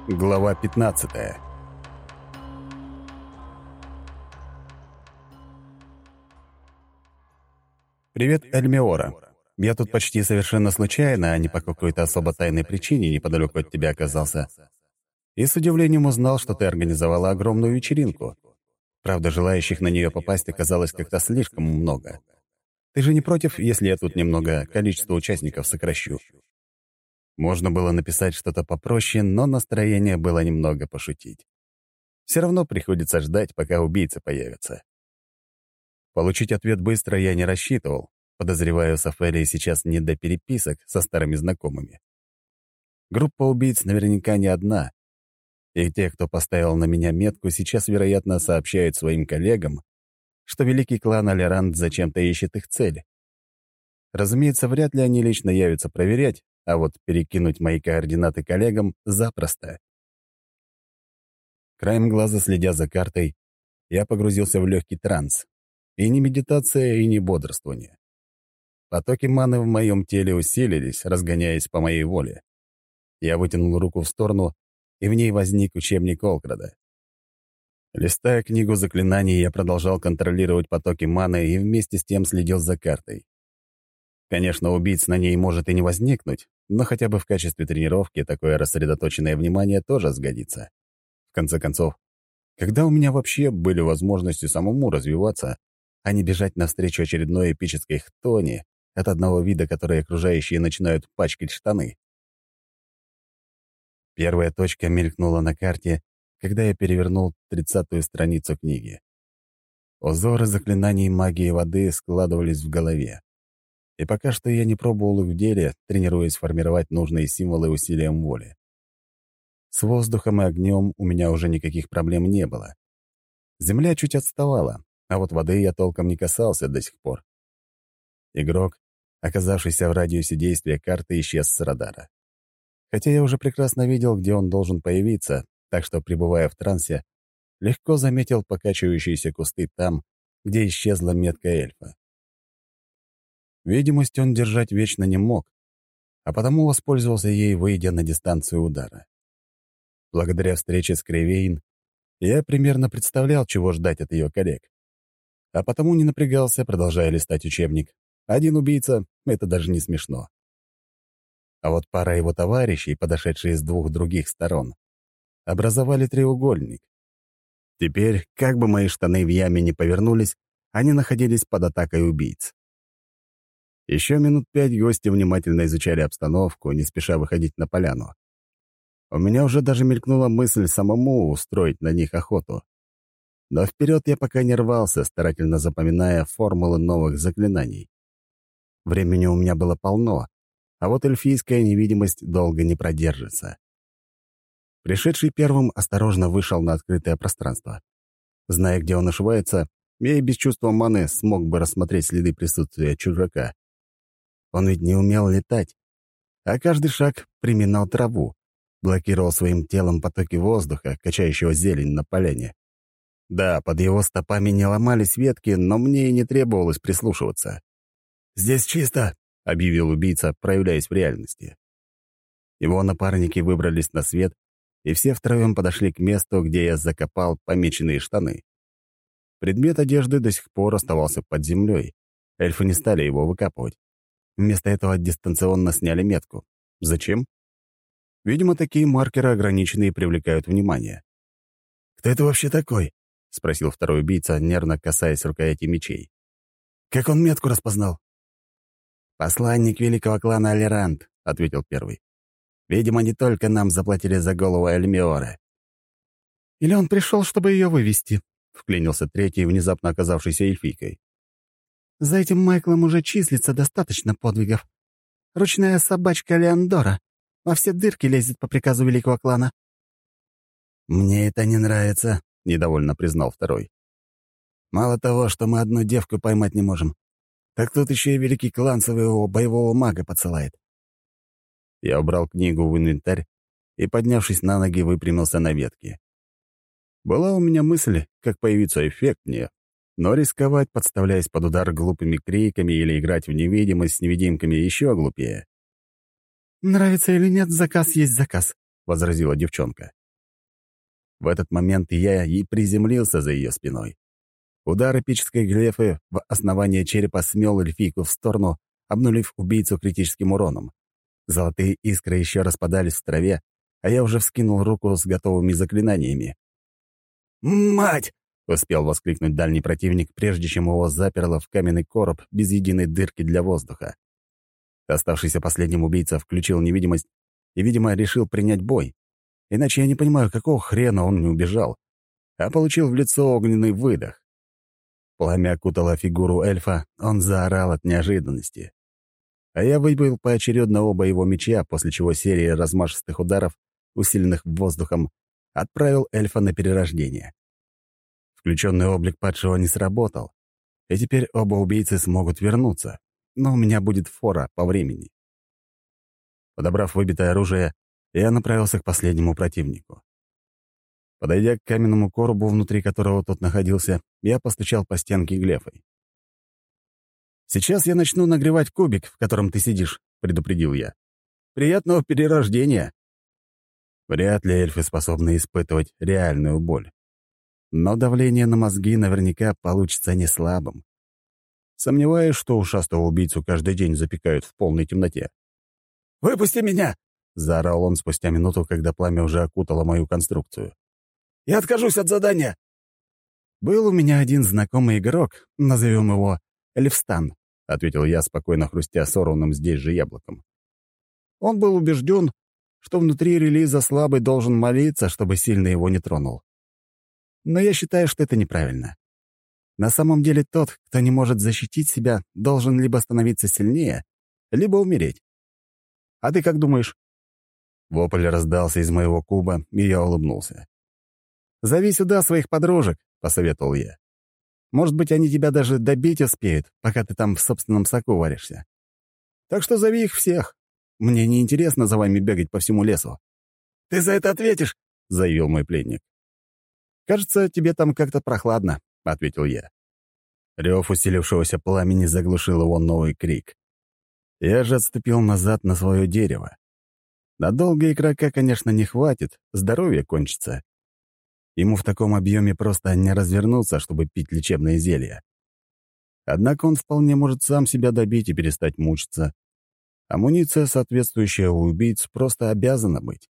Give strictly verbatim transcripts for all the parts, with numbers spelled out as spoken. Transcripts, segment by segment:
Глава пятнадцатая. «Привет, Эльмиора. Я тут почти совершенно случайно, а не по какой-то особо тайной причине неподалеку от тебя оказался. И с удивлением узнал, что ты организовала огромную вечеринку. Правда, желающих на нее попасть оказалось как-то слишком много. Ты же не против, если я тут немного количество участников сокращу?» Можно было написать что-то попроще, но настроение было немного пошутить. Все равно приходится ждать, пока убийца появится. Получить ответ быстро я не рассчитывал. Подозреваю, Сафелии сейчас не до переписок со старыми знакомыми. Группа убийц наверняка не одна. И те, кто поставил на меня метку, сейчас, вероятно, сообщают своим коллегам, что великий клан Алерант зачем-то ищет их цели. Разумеется, вряд ли они лично явятся проверять, а вот перекинуть мои координаты коллегам запросто. Краем глаза, следя за картой, я погрузился в легкий транс. И не медитация, и не бодрствование. Потоки маны в моем теле усилились, разгоняясь по моей воле. Я вытянул руку в сторону, и в ней возник учебник Олкрада. Листая книгу заклинаний, я продолжал контролировать потоки маны и вместе с тем следил за картой. Конечно, убийц на ней может и не возникнуть, но хотя бы в качестве тренировки такое рассредоточенное внимание тоже сгодится. В конце концов, когда у меня вообще были возможности самому развиваться, а не бежать навстречу очередной эпической хтони от одного вида, который окружающие начинают пачкать штаны? Первая точка мелькнула на карте, когда я перевернул тридцатую страницу книги. Узоры заклинаний магии воды складывались в голове. И пока что я не пробовал их в деле, тренируясь формировать нужные символы усилием воли. С воздухом и огнем у меня уже никаких проблем не было. Земля чуть отставала, а вот воды я толком не касался до сих пор. Игрок, оказавшийся в радиусе действия карты, исчез с радара. Хотя я уже прекрасно видел, где он должен появиться, так что, пребывая в трансе, легко заметил покачивающиеся кусты там, где исчезла метка эльфа. Видимость он держать вечно не мог, а потому воспользовался ей, выйдя на дистанцию удара. Благодаря встрече с Кривейн я примерно представлял, чего ждать от ее коллег. А потому не напрягался, продолжая листать учебник. Один убийца — это даже не смешно. А вот пара его товарищей, подошедшие с двух других сторон, образовали треугольник. Теперь, как бы мои штаны в яме не повернулись, они находились под атакой убийц. Еще минут пять гости внимательно изучали обстановку, не спеша выходить на поляну. У меня уже даже мелькнула мысль самому устроить на них охоту. Но вперед я пока не рвался, старательно запоминая формулы новых заклинаний. Времени у меня было полно, а вот эльфийская невидимость долго не продержится. Пришедший первым осторожно вышел на открытое пространство. Зная, где он ошивается, я и без чувства маны смог бы рассмотреть следы присутствия чужака. Он ведь не умел летать, а каждый шаг приминал траву, блокировал своим телом потоки воздуха, качающего зелень на поляне. Да, под его стопами не ломались ветки, но мне и не требовалось прислушиваться. «Здесь чисто», — объявил убийца, проявляясь в реальности. Его напарники выбрались на свет, и все втроем подошли к месту, где я закопал помеченные штаны. Предмет одежды до сих пор оставался под землей. Эльфы не стали его выкапывать. Вместо этого дистанционно сняли метку. Зачем? Видимо, такие маркеры ограниченные привлекают внимание. «Кто это вообще такой?» — спросил второй убийца, нервно касаясь рукояти мечей. «Как он метку распознал?» «Посланник великого клана Алерант», — ответил первый. «Видимо, не только нам заплатили за голову Эльмиоры». «Или он пришел, чтобы ее вывести», — вклинился третий, внезапно оказавшийся эльфийкой. «За этим Майклом уже числится достаточно подвигов. Ручная собачка Леандора во все дырки лезет по приказу великого клана». «Мне это не нравится», — недовольно признал второй. «Мало того, что мы одну девку поймать не можем, так тут еще и великий клан своего боевого мага подсылает». Я убрал книгу в инвентарь и, поднявшись на ноги, выпрямился на ветке. Была у меня мысль, как появиться эффектнее, но рисковать, подставляясь под удар глупыми криками или играть в невидимость с невидимками, еще глупее. «Нравится или нет, заказ есть заказ», — возразила девчонка. В этот момент я и приземлился за ее спиной. Удар эпической глефы в основание черепа смел эльфийку в сторону, обнулив убийцу критическим уроном. Золотые искры еще распадались в траве, а я уже вскинул руку с готовыми заклинаниями. «Мать!» — успел воскликнуть дальний противник, прежде чем его заперло в каменный короб без единой дырки для воздуха. Оставшийся последним убийца включил невидимость и, видимо, решил принять бой. Иначе я не понимаю, какого хрена он не убежал, а получил в лицо огненный выдох. Пламя окутало фигуру эльфа, он заорал от неожиданности. А я выбил поочередно оба его меча, после чего серия размашистых ударов, усиленных воздухом, отправил эльфа на перерождение. Включенный облик падшего не сработал, и теперь оба убийцы смогут вернуться, но у меня будет фора по времени. Подобрав выбитое оружие, я направился к последнему противнику. Подойдя к каменному коробу, внутри которого тот находился, я постучал по стенке глефой. «Сейчас я начну нагревать кубик, в котором ты сидишь», — предупредил я. «Приятного перерождения!» Вряд ли эльфы способны испытывать реальную боль. Но давление на мозги наверняка получится не слабым. Сомневаюсь, что ушастого убийцу каждый день запекают в полной темноте. «Выпусти меня!» — заорал он спустя минуту, когда пламя уже окутало мою конструкцию. «Я откажусь от задания!» «Был у меня один знакомый игрок, назовем его Эльфстан», — ответил я, спокойно хрустя сорванным здесь же яблоком. Он был убежден, что внутри релиза слабый должен молиться, чтобы сильный его не тронул. Но я считаю, что это неправильно. На самом деле тот, кто не может защитить себя, должен либо становиться сильнее, либо умереть. А ты как думаешь?» Вопль раздался из моего куба, и я улыбнулся. «Зови сюда своих подружек», — посоветовал я. «Может быть, они тебя даже добить успеют, пока ты там в собственном соку варишься. Так что зови их всех. Мне не интересно за вами бегать по всему лесу». «Ты за это ответишь», — заявил мой пленник. «Кажется, тебе там как-то прохладно», — ответил я. Рев усилившегося пламени заглушил его новый крик. Я же отступил назад на свое дерево. Надолго игрока, конечно, не хватит, здоровье кончится. Ему в таком объеме просто не развернуться, чтобы пить лечебные зелья. Однако он вполне может сам себя добить и перестать мучиться. Амуниция, соответствующая у убийц, просто обязана быть.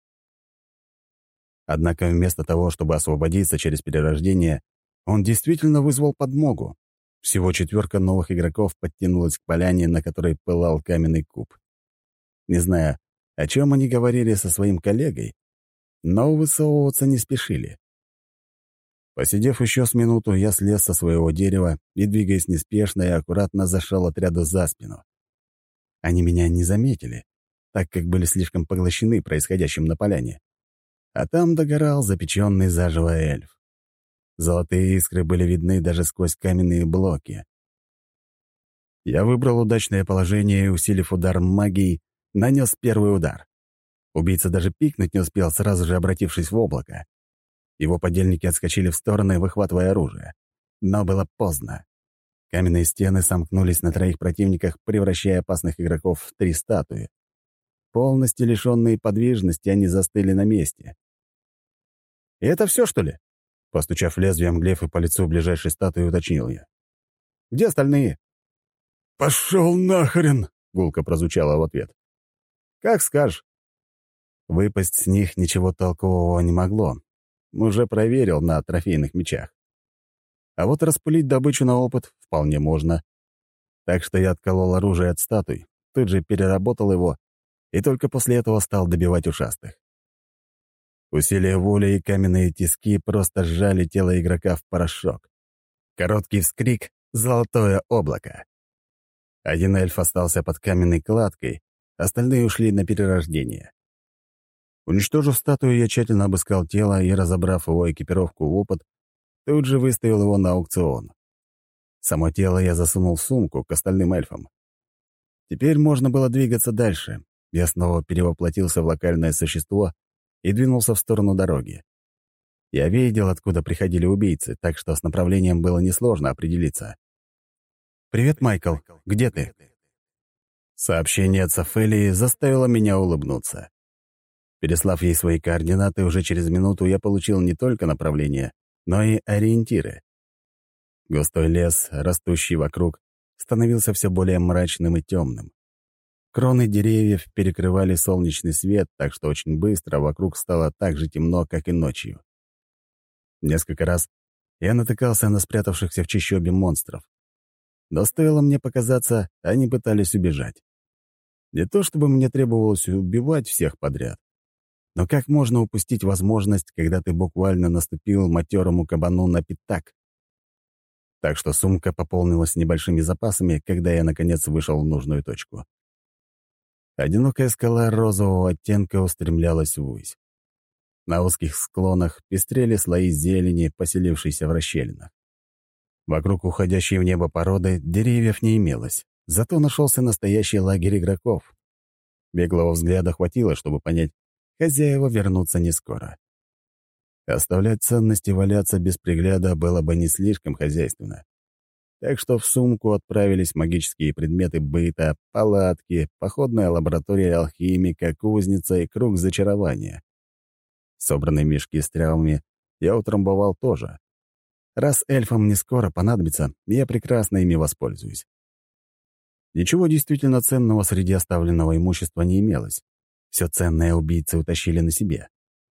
Однако вместо того, чтобы освободиться через перерождение, он действительно вызвал подмогу. Всего четверка новых игроков подтянулась к поляне, на которой пылал каменный куб. Не знаю, о чем они говорили со своим коллегой, но высовываться не спешили. Посидев еще с минуту, я слез со своего дерева и, двигаясь неспешно и аккуратно, зашел отряду за спину. Они меня не заметили, так как были слишком поглощены происходящим на поляне. А там догорал запеченный заживо эльф. Золотые искры были видны даже сквозь каменные блоки. Я выбрал удачное положение и, усилив удар магией, нанес первый удар. Убийца даже пикнуть не успел, сразу же обратившись в облако. Его подельники отскочили в стороны, выхватывая оружие. Но было поздно. Каменные стены сомкнулись на троих противниках, превращая опасных игроков в три статуи. Полностью лишенные подвижности, они застыли на месте. «И это все, что ли?» Постучав лезвием глефы по лицу ближайшей статуи, уточнил я. «Где остальные?» «Пошел нахрен!» — гулко прозвучало в ответ. «Как скажешь». Выпасть с них ничего толкового не могло. Уже проверил на трофейных мечах. А вот распылить добычу на опыт вполне можно. Так что я отколол оружие от статуй, тут же переработал его и только после этого стал добивать ушастых. Усилие воли и каменные тиски просто сжали тело игрока в порошок. Короткий вскрик — золотое облако. Один эльф остался под каменной кладкой, остальные ушли на перерождение. Уничтожив статую, я тщательно обыскал тело и, разобрав его экипировку в опыт, тут же выставил его на аукцион. Само тело я засунул в сумку к остальным эльфам. Теперь можно было двигаться дальше. Я снова перевоплотился в локальное существо и двинулся в сторону дороги. Я видел, откуда приходили убийцы, так что с направлением было несложно определиться. «Привет, Майкл. Где ты?» Сообщение от Софелии заставило меня улыбнуться. Переслав ей свои координаты, уже через минуту я получил не только направление, но и ориентиры. Густой лес, растущий вокруг, становился все более мрачным и темным. Кроны деревьев перекрывали солнечный свет, так что очень быстро вокруг стало так же темно, как и ночью. Несколько раз я натыкался на спрятавшихся в чащобе монстров. Но стоило мне показаться, они пытались убежать. Не то чтобы мне требовалось убивать всех подряд, но как можно упустить возможность, когда ты буквально наступил матерому кабану на пятак? Так что сумка пополнилась небольшими запасами, когда я, наконец, вышел в нужную точку. Одинокая скала розового оттенка устремлялась ввысь. На узких склонах пестрели слои зелени, поселившейся в расщелинах. Вокруг уходящей в небо породы деревьев не имелось, зато нашелся настоящий лагерь игроков. Беглого взгляда хватило, чтобы понять, хозяева вернутся не скоро. Оставлять ценности валяться без пригляда было бы не слишком хозяйственно. Так что в сумку отправились магические предметы быта, палатки, походная лаборатория алхимика, кузница и круг зачарования. Собранные мешки с травами я утрамбовал тоже. Раз эльфам не скоро понадобится, я прекрасно ими воспользуюсь. Ничего действительно ценного среди оставленного имущества не имелось. Все ценное убийцы утащили на себе.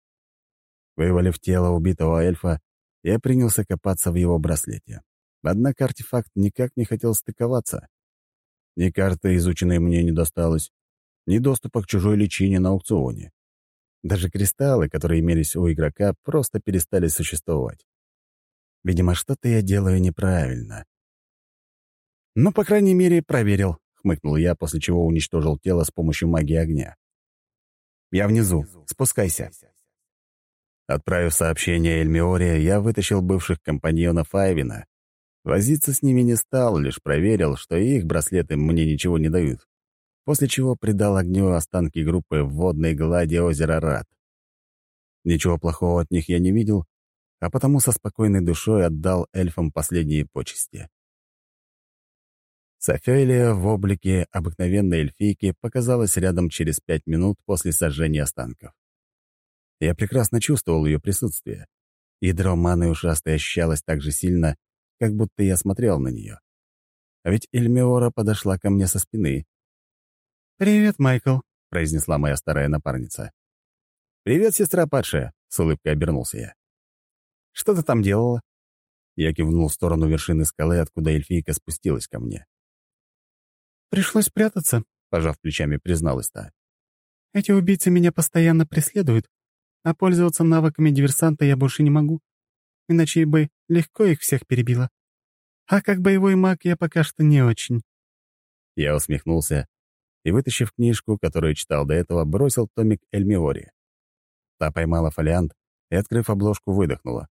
Вывалив тело убитого эльфа, я принялся копаться в его браслете. Однако артефакт никак не хотел стыковаться. Ни карты, изученной мне, не досталось, ни доступа к чужой личине на аукционе. Даже кристаллы, которые имелись у игрока, просто перестали существовать. Видимо, что-то я делаю неправильно. «Ну, по крайней мере, проверил», — хмыкнул я, после чего уничтожил тело с помощью магии огня. «Я внизу. Спускайся». Отправив сообщение Эльмиоре, я вытащил бывших компаньонов Айвина. Возиться с ними не стал, лишь проверил, что и их браслеты мне ничего не дают, после чего придал огню останки группы в водной глади озера Рат. Ничего плохого от них я не видел, а потому со спокойной душой отдал эльфам последние почести. Софелия в облике обыкновенной эльфийки показалась рядом через пять минут после сожжения останков. Я прекрасно чувствовал ее присутствие. Ядро маны ушастой ощущалось так же сильно, как будто я смотрел на нее. А ведь Эльмиора подошла ко мне со спины. «Привет, Майкл», — произнесла моя старая напарница. «Привет, сестра падшая», — с улыбкой обернулся я. «Что ты там делала?» Я кивнул в сторону вершины скалы, откуда эльфийка спустилась ко мне. «Пришлось прятаться», — пожав плечами, призналась та. «Эти убийцы меня постоянно преследуют, а пользоваться навыками диверсанта я больше не могу, иначе бы легко их всех перебила. А как боевой маг я пока что не очень». Я усмехнулся и, вытащив книжку, которую читал до этого, бросил томик Эльмиоре. Та поймала фолиант и, открыв обложку, выдохнула.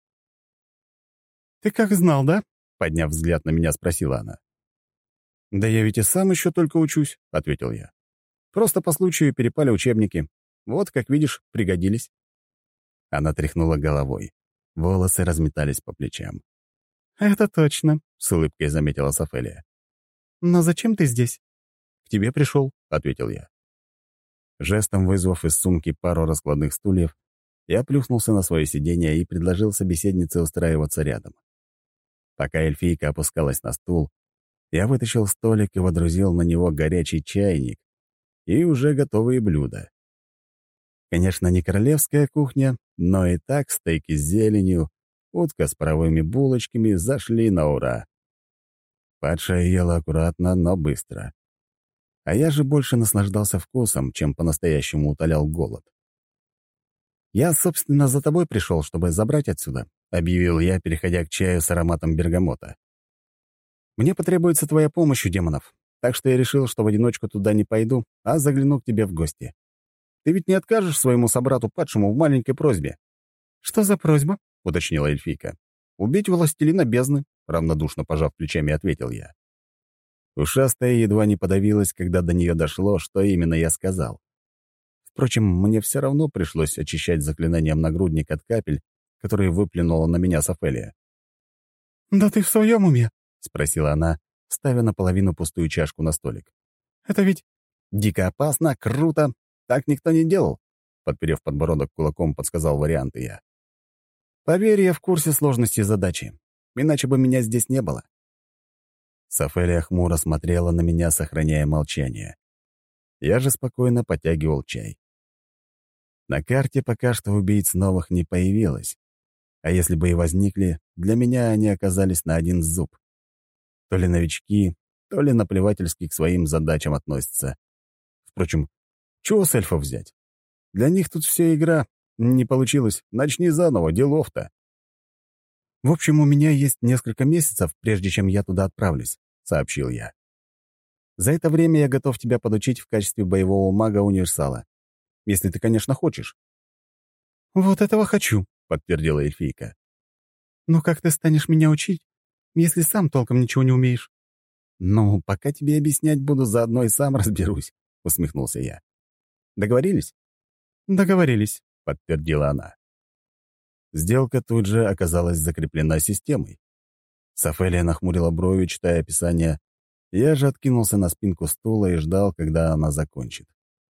«Ты как знал, да?» — подняв взгляд на меня, спросила она. «Да я ведь и сам еще только учусь», — ответил я. «Просто по случаю перепали учебники. Вот, как видишь, пригодились». Она тряхнула головой. Волосы разметались по плечам. «Это точно», — с улыбкой заметила Софелия. «Но зачем ты здесь?» «К тебе пришел», — ответил я. Жестом вызвав из сумки пару раскладных стульев, я плюхнулся на свое сиденье и предложил собеседнице устраиваться рядом. Пока эльфийка опускалась на стул, я вытащил столик и водрузил на него горячий чайник и уже готовые блюда. Конечно, не королевская кухня, но и так стейки с зеленью, утка с паровыми булочками зашли на ура. Падшая ела аккуратно, но быстро. А я же больше наслаждался вкусом, чем по-настоящему утолял голод. «Я, собственно, за тобой пришел, чтобы забрать отсюда», — объявил я, переходя к чаю с ароматом бергамота. «Мне потребуется твоя помощь у демонов, так что я решил, что в одиночку туда не пойду, а загляну к тебе в гости. Ты ведь не откажешь своему собрату-падшему в маленькой просьбе?» «Что за просьба?» — уточнила эльфийка. «Убить властелина бездны», — равнодушно пожав плечами, ответил я. Ушастая едва не подавилась, когда до нее дошло, что именно я сказал. Впрочем, мне все равно пришлось очищать заклинанием нагрудник от капель, которые выплюнула на меня Софелия. «Да ты в своем уме?» — спросила она, ставя наполовину пустую чашку на столик. «Это ведь...» «Дико опасно, круто. Так никто не делал», — подперев подбородок кулаком, подсказал варианты я. «Поверь, я в курсе сложности задачи. Иначе бы меня здесь не было». Сафелия хмуро смотрела на меня, сохраняя молчание. Я же спокойно подтягивал чай. На карте пока что убийц новых не появилось. А если бы и возникли, для меня они оказались на один зуб. То ли новички, то ли наплевательски к своим задачам относятся. Впрочем, чего с эльфов взять? Для них тут все игра. Не получилось, начни заново, делов-то. «В общем, у меня есть несколько месяцев, прежде чем я туда отправлюсь», — сообщил я. «За это время я готов тебя подучить в качестве боевого мага-универсала. Если ты, конечно, хочешь». «Вот этого хочу», — подтвердила эльфийка. «Но как ты станешь меня учить, если сам толком ничего не умеешь?» «Ну, пока тебе объяснять буду, заодно и сам разберусь», — усмехнулся я. «Договорились?» «Договорились», — подтвердила она. Сделка тут же оказалась закреплена системой. Сафелия нахмурила брови, читая описание. Я же откинулся на спинку стула и ждал, когда она закончит.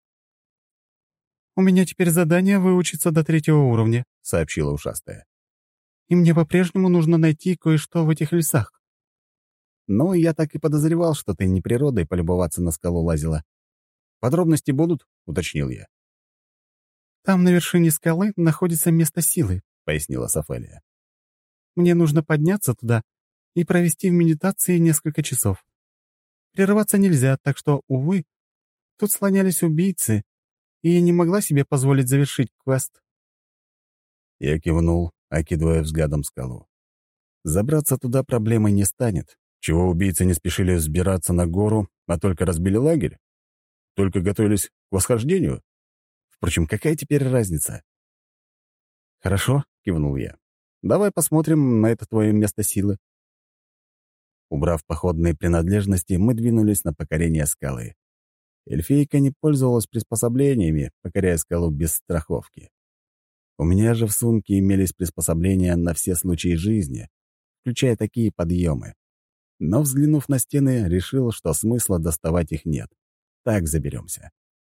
«У меня теперь задание выучиться до третьего уровня», — сообщила ушастая. «И мне по-прежнему нужно найти кое-что в этих лесах». «Ну, я так и подозревал, что ты не природой полюбоваться на скалу лазила. Подробности будут?» — уточнил я. «Там на вершине скалы находится место силы», — пояснила Сафелия. «Мне нужно подняться туда и провести в медитации несколько часов. Прерываться нельзя, так что, увы, тут слонялись убийцы, и я не могла себе позволить завершить квест». Я кивнул, окидывая взглядом скалу. Забраться туда проблемой не станет. Чего убийцы не спешили взбираться на гору, а только разбили лагерь? Только готовились к восхождению? Впрочем, какая теперь разница? «Хорошо», — кивнул я. «Давай посмотрим на это твое место силы». Убрав походные принадлежности, мы двинулись на покорение скалы. Эльфийка не пользовалась приспособлениями, покоряя скалу без страховки. У меня же в сумке имелись приспособления на все случаи жизни, включая такие подъемы. Но, взглянув на стены, решил, что смысла доставать их нет. Так заберемся.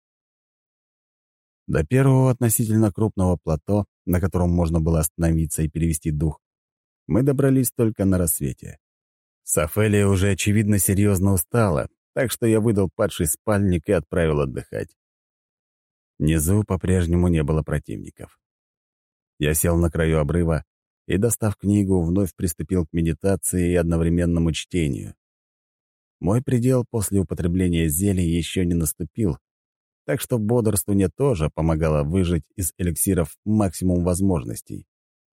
До первого относительно крупного плато, на котором можно было остановиться и перевести дух, мы добрались только на рассвете. Сафелия уже, очевидно, серьезно устала, так что я выдал падший спальник и отправил отдыхать. Внизу по-прежнему не было противников. Я сел на краю обрыва и, достав книгу, вновь приступил к медитации и одновременному чтению. Мой предел после употребления зелий еще не наступил, так что бодрствование тоже помогало выжать из эликсиров максимум возможностей.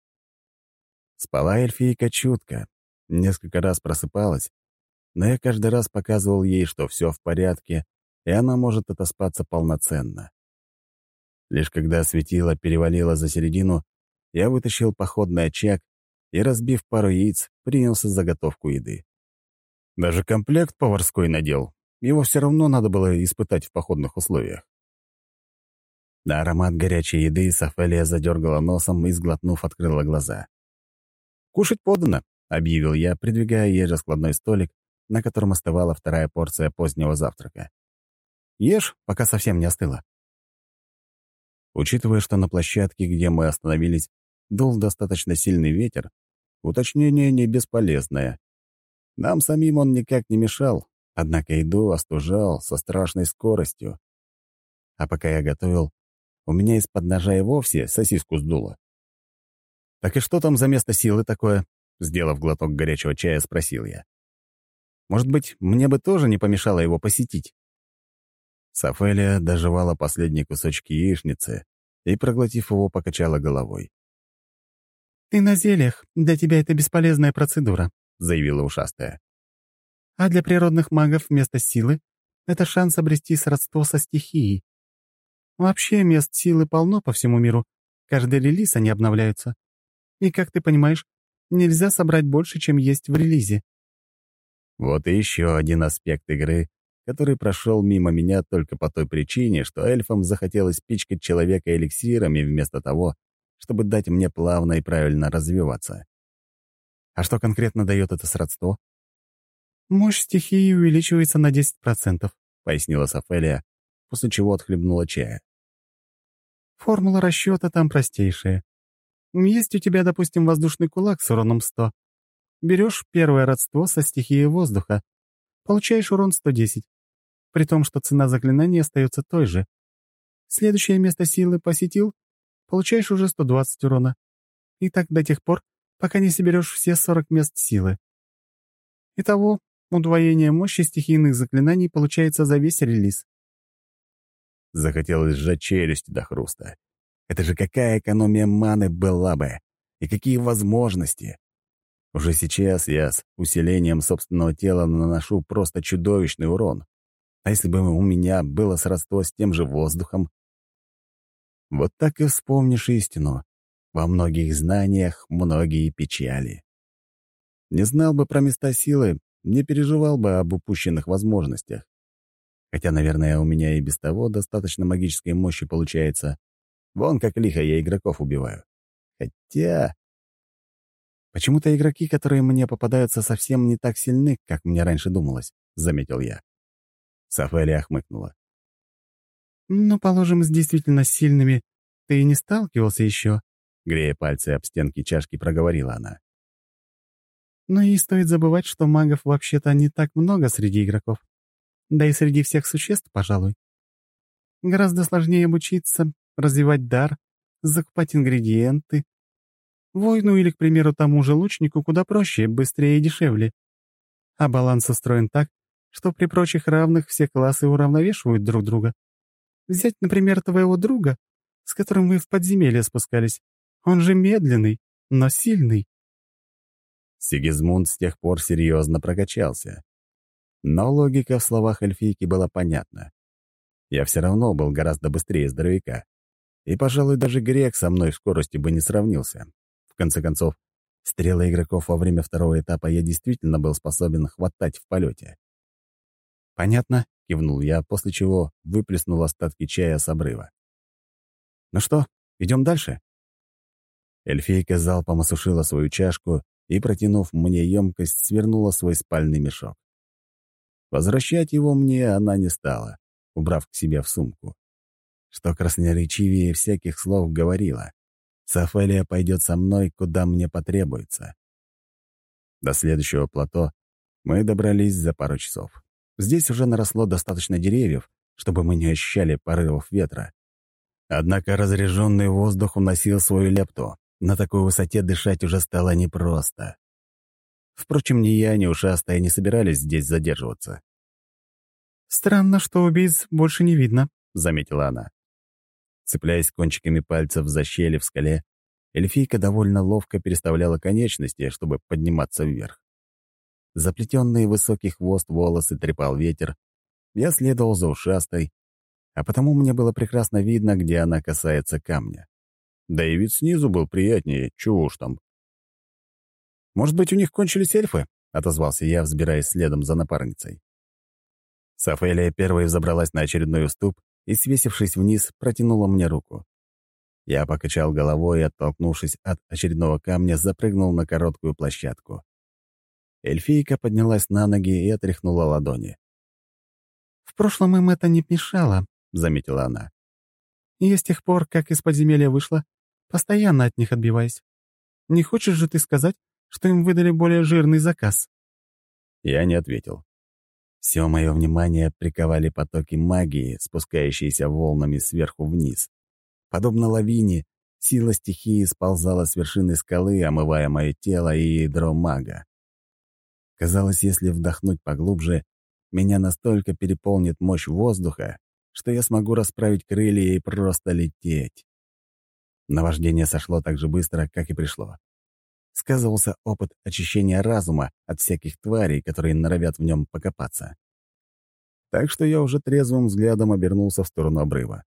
Спала эльфийка чутко, несколько раз просыпалась, но я каждый раз показывал ей, что все в порядке, и она может отоспаться полноценно. Лишь когда светило перевалило за середину, я вытащил походный очаг и, разбив пару яиц, принялся за готовку еды. Даже комплект поварской надел. Его все равно надо было испытать в походных условиях. На аромат горячей еды Сафелия задергала носом и, сглотнув, открыла глаза. «Кушать подано», — объявил я, придвигая ей раскладной столик, на котором остывала вторая порция позднего завтрака. «Ешь, пока совсем не остыло». Учитывая, что на площадке, где мы остановились, дул достаточно сильный ветер, уточнение не бесполезное. Нам самим он никак не мешал, однако еду остужал со страшной скоростью. А пока я готовил, у меня из-под ножа и вовсе сосиску сдуло. «Так и что там за место силы такое?» Сделав глоток горячего чая, спросил я. «Может быть, мне бы тоже не помешало его посетить?» Сафелия доживала последний кусочек яичницы и, проглотив его, покачала головой. «Ты на зельях, для тебя это бесполезная процедура», — заявила ушастая. «А для природных магов место силы — это шанс обрести сродство со стихией. Вообще мест силы полно по всему миру, каждый релиз они обновляются. И, как ты понимаешь, нельзя собрать больше, чем есть в релизе». Вот и еще один аспект игры, который прошел мимо меня только по той причине, что эльфам захотелось пичкать человека эликсирами вместо того, чтобы дать мне плавно и правильно развиваться. А что конкретно дает это сродство? «Мощь стихии увеличивается на десять процентов», — пояснила Сафелия, после чего отхлебнула чая. Формула расчета там простейшая. Есть у тебя, допустим, воздушный кулак с уроном сто. Берешь первое родство со стихией воздуха, получаешь урон сто десять, при том, что цена заклинания остается той же. Следующее место силы посетил, получаешь уже сто двадцать урона. И так до тех пор, пока не соберешь все сорок мест силы. Итого, удвоение мощи стихийных заклинаний получается за весь релиз. Захотелось сжать челюсть до хруста. Это же какая экономия маны была бы! И какие возможности! Уже сейчас я с усилением собственного тела наношу просто чудовищный урон. А если бы у меня было сродство с тем же воздухом? Вот так и вспомнишь истину. Во многих знаниях многие печали. Не знал бы про места силы, не переживал бы об упущенных возможностях. Хотя, наверное, у меня и без того достаточно магической мощи получается. Вон как лихо я игроков убиваю. Хотя... Почему-то игроки, которые мне попадаются, совсем не так сильны, как мне раньше думалось, — заметил я. Сафелия хмыкнула. «Ну, положим, с действительно сильными ты и не сталкивался еще», — грея пальцы об стенки чашки, проговорила она. «Но и стоит забывать, что магов вообще-то не так много среди игроков. Да и среди всех существ, пожалуй. Гораздо сложнее обучиться, развивать дар, закупать ингредиенты. Воину или, к примеру, тому же лучнику куда проще, быстрее и дешевле. А баланс устроен так, что при прочих равных все классы уравновешивают друг друга. Взять, например, твоего друга, с которым вы в подземелье спускались. Он же медленный, но сильный». Сигизмунд с тех пор серьезно прокачался. Но логика в словах эльфийки была понятна. Я все равно был гораздо быстрее здоровяка. И, пожалуй, даже грек со мной в скорости бы не сравнился. В конце концов, стрелы игроков во время второго этапа я действительно был способен хватать в полете. «Понятно», — кивнул я, после чего выплеснул остатки чая с обрыва. «Ну что, идем дальше?» Эльфийка залпом осушила свою чашку и, протянув мне емкость, свернула свой спальный мешок. Возвращать его мне она не стала, убрав к себе в сумку. Что красноречивее всяких слов говорила. Сафелия пойдет со мной, куда мне потребуется. До следующего плато мы добрались за пару часов. Здесь уже наросло достаточно деревьев, чтобы мы не ощущали порывов ветра. Однако разряженный воздух уносил свою лепту. На такой высоте дышать уже стало непросто. Впрочем, ни я, ни ушастая не собирались здесь задерживаться. «Странно, что убийц больше не видно», — заметила она. Цепляясь кончиками пальцев за щели в скале, эльфийка довольно ловко переставляла конечности, чтобы подниматься вверх. Заплетенный в высокий хвост волосы трепал ветер. Я следовал за ушастой, а потому мне было прекрасно видно, где она касается камня. Да и вид снизу был приятнее, чего уж там. «Может быть, у них кончились эльфы?» — отозвался я, взбираясь следом за напарницей. Сафелия первой взобралась на очередной уступ и, свесившись вниз, протянула мне руку. Я покачал головой и, оттолкнувшись от очередного камня, запрыгнул на короткую площадку. Эльфийка поднялась на ноги и отряхнула ладони. «В прошлом им это не мешало», — заметила она. «И я с тех пор, как из подземелья вышла, постоянно от них отбиваюсь. Не хочешь же ты сказать, что им выдали более жирный заказ?» Я не ответил. Все мое внимание приковали потоки магии, спускающиеся волнами сверху вниз. Подобно лавине, сила стихии сползала с вершины скалы, омывая мое тело и ядро мага. Казалось, если вдохнуть поглубже, меня настолько переполнит мощь воздуха, что я смогу расправить крылья и просто лететь. Наваждение сошло так же быстро, как и пришло. Сказывался опыт очищения разума от всяких тварей, которые норовят в нем покопаться. Так что я уже трезвым взглядом обернулся в сторону обрыва.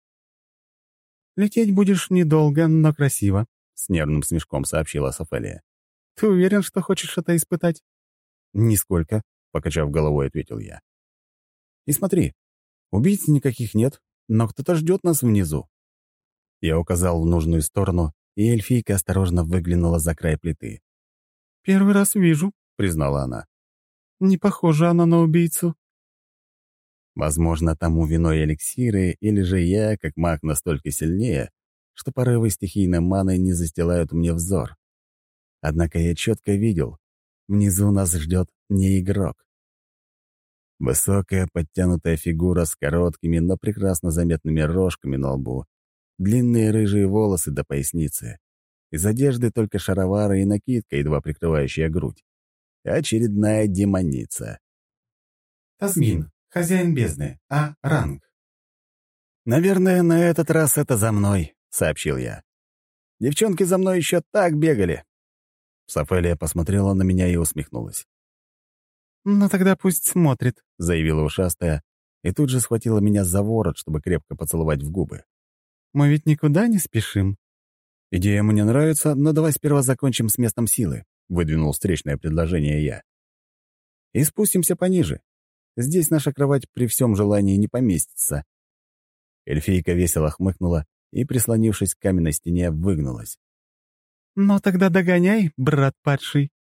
«Лететь будешь недолго, но красиво», — с нервным смешком сообщила Сафелия. «Ты уверен, что хочешь это испытать?» «Нисколько», — покачав головой, ответил я. «И смотри, убийц никаких нет, но кто-то ждет нас внизу». Я указал в нужную сторону, и эльфийка осторожно выглянула за край плиты. «Первый раз вижу», — признала она. «Не похожа она на убийцу». Возможно, тому виной эликсиры, или же я, как маг, настолько сильнее, что порывы стихийной маны не застилают мне взор. Однако я четко видел, внизу нас ждет не игрок. Высокая, подтянутая фигура с короткими, но прекрасно заметными рожками на лбу, длинные рыжие волосы до поясницы. Из одежды только шаровары и накидка, едва прикрывающая грудь. Очередная демоница. Тазмин, хозяин бездны, А. Ранг. «Наверное, на этот раз это за мной», — сообщил я. «Девчонки за мной еще так бегали». Сафелия посмотрела на меня и усмехнулась. «Ну тогда пусть смотрит», — заявила ушастая, и тут же схватила меня за ворот, чтобы крепко поцеловать в губы. «Мы ведь никуда не спешим». «Идея мне нравится, но давай сперва закончим с местом силы», — выдвинул встречное предложение я. «И спустимся пониже. Здесь наша кровать при всем желании не поместится». Эльфийка весело хмыкнула и, прислонившись к каменной стене, выгнулась. «Ну тогда догоняй, брат падший».